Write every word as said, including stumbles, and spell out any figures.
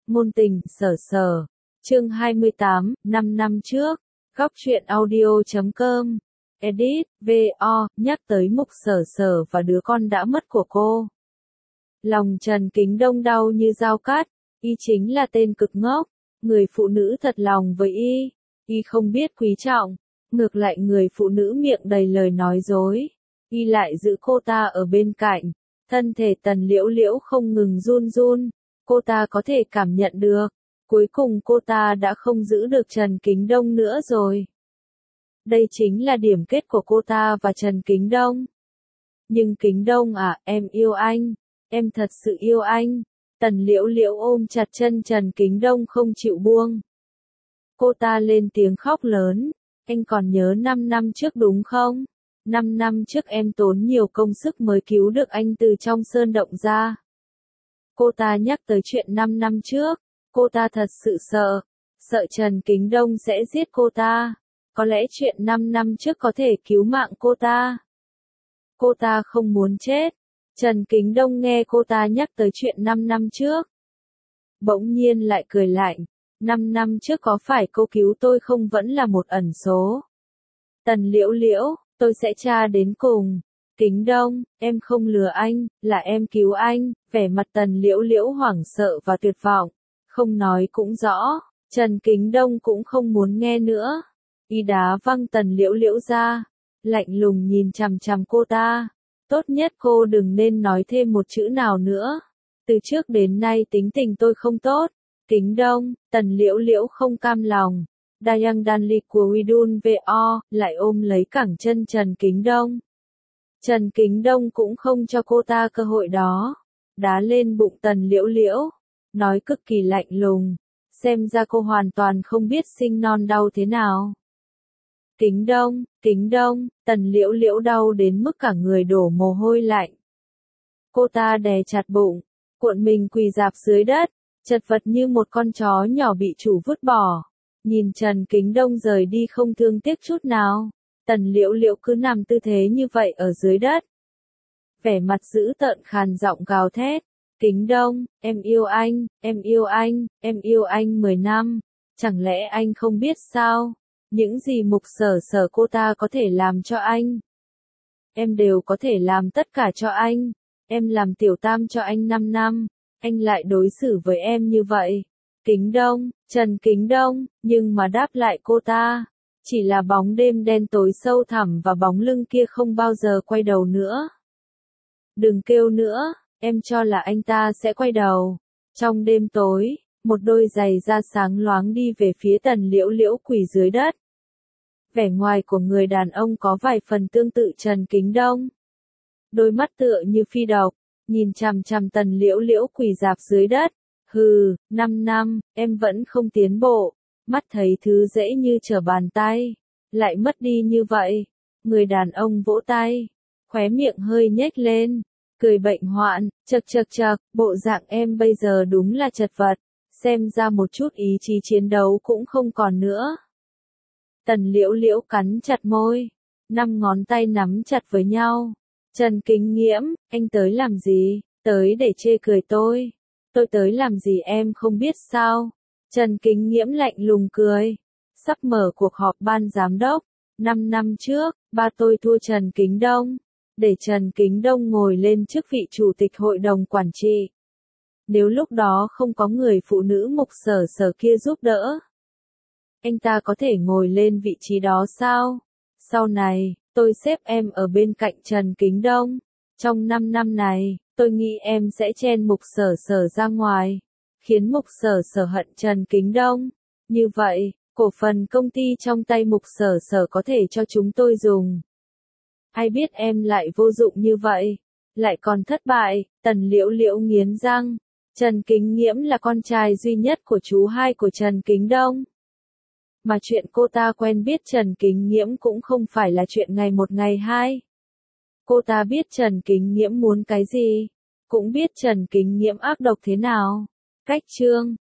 Ngôn tình, sở sở. Chương hai mươi tám, năm năm trước. Góc truyện audio chấm com. Edit, vê o, nhắc tới Mục Sở Sở và đứa con đã mất của cô. Lòng Trần Kính Đông đau như dao cắt, y chính là tên cực ngốc, người phụ nữ thật lòng với y, y không biết quý trọng, ngược lại người phụ nữ miệng đầy lời nói dối, y lại giữ cô ta ở bên cạnh, thân thể Tần Liễu Liễu không ngừng run run, cô ta có thể cảm nhận được, cuối cùng cô ta đã không giữ được Trần Kính Đông nữa rồi. Đây chính là điểm kết của cô ta và Trần Kính Đông. Nhưng Kính Đông à, em yêu anh, em thật sự yêu anh. Tần Liễu Liễu ôm chặt chân Trần Kính Đông không chịu buông. Cô ta lên tiếng khóc lớn, anh còn nhớ năm năm trước đúng không? năm năm trước em tốn nhiều công sức mới cứu được anh từ trong sơn động ra. Cô ta nhắc tới chuyện năm năm trước, cô ta thật sự sợ, sợ Trần Kính Đông sẽ giết cô ta. Có lẽ chuyện năm năm trước có thể cứu mạng cô ta. Cô ta không muốn chết. Trần Kính Đông nghe cô ta nhắc tới chuyện năm năm trước. Bỗng nhiên lại cười lạnh. năm năm trước có phải cô cứu tôi không vẫn là một ẩn số. Tần Liễu Liễu, tôi sẽ tra đến cùng. Kính Đông, em không lừa anh, là em cứu anh. Vẻ mặt Tần Liễu Liễu hoảng sợ và tuyệt vọng. Không nói cũng rõ, Trần Kính Đông cũng không muốn nghe nữa. Y đá văng Tần Liễu Liễu ra, lạnh lùng nhìn chằm chằm cô ta. Tốt nhất cô đừng nên nói thêm một chữ nào nữa. Từ trước đến nay tính tình tôi không tốt. Kính Đông, Tần Liễu Liễu không cam lòng. Dayang Danli của Widun vê o lại ôm lấy cẳng chân Trần Kính Đông. Trần Kính Đông cũng không cho cô ta cơ hội đó. Đá lên bụng Tần Liễu Liễu, nói cực kỳ lạnh lùng. Xem ra cô hoàn toàn không biết sinh non đau thế nào. Kính Đông, Kính Đông, Tần Liễu Liễu đau đến mức cả người đổ mồ hôi lạnh. Cô ta đè chặt bụng, cuộn mình quỳ rạp dưới đất, chật vật như một con chó nhỏ bị chủ vứt bỏ. Nhìn Trần Kính Đông rời đi không thương tiếc chút nào, Tần Liễu Liễu cứ nằm tư thế như vậy ở dưới đất. Vẻ mặt dữ tợn khàn giọng gào thét. Kính Đông, em yêu anh, em yêu anh, em yêu anh mười năm, chẳng lẽ anh không biết sao? Những gì Mục Sở Sở cô ta có thể làm cho anh. Em đều có thể làm tất cả cho anh. Em làm tiểu tam cho anh năm năm. Anh lại đối xử với em như vậy. Kính Đông, Trần Kính Đông, nhưng mà đáp lại cô ta. Chỉ là bóng đêm đen tối sâu thẳm và bóng lưng kia không bao giờ quay đầu nữa. Đừng kêu nữa, em cho là anh ta sẽ quay đầu. Trong đêm tối, một đôi giày da sáng loáng đi về phía Tần Liễu Liễu quỳ dưới đất. Vẻ ngoài của người đàn ông có vài phần tương tự Trần Kính Đông. Đôi mắt tựa như phi độc, nhìn chằm chằm Tần Liễu Liễu quỳ rạp dưới đất. Hừ, năm năm, em vẫn không tiến bộ, mắt thấy thứ dễ như trở bàn tay, lại mất đi như vậy. Người đàn ông vỗ tay, khóe miệng hơi nhếch lên, cười bệnh hoạn, chậc chậc chậc, bộ dạng em bây giờ đúng là chật vật, xem ra một chút ý chí chiến đấu cũng không còn nữa. Tần Liễu Liễu cắn chặt môi, năm ngón tay nắm chặt với nhau. Trần Kính Nghiễm, anh tới làm gì? Tới để chê cười tôi. Tôi tới làm gì em không biết sao? Trần Kính Nghiễm lạnh lùng cười. Sắp mở cuộc họp ban giám đốc. Năm năm trước, ba tôi thua Trần Kính Đông. Để Trần Kính Đông ngồi lên chức vị chủ tịch hội đồng quản trị. Nếu lúc đó không có người phụ nữ Mục Sở Sở kia giúp đỡ, anh ta có thể ngồi lên vị trí đó sao? Sau này, tôi xếp em ở bên cạnh Trần Kính Đông. Trong năm năm này, tôi nghĩ em sẽ chen Mục Sở Sở ra ngoài, khiến Mục Sở Sở hận Trần Kính Đông. Như vậy, cổ phần công ty trong tay Mục Sở Sở có thể cho chúng tôi dùng. Ai biết em lại vô dụng như vậy, lại còn thất bại. Tần Liễu Liễu nghiến răng. Trần Kính Nghiễm là con trai duy nhất của chú hai của Trần Kính Đông. Mà chuyện cô ta quen biết Trần Kính Nghiễm cũng không phải là chuyện ngày một ngày hai. Cô ta biết Trần Kính Nghiễm muốn cái gì, cũng biết Trần Kính Nghiễm ác độc thế nào. Cách chương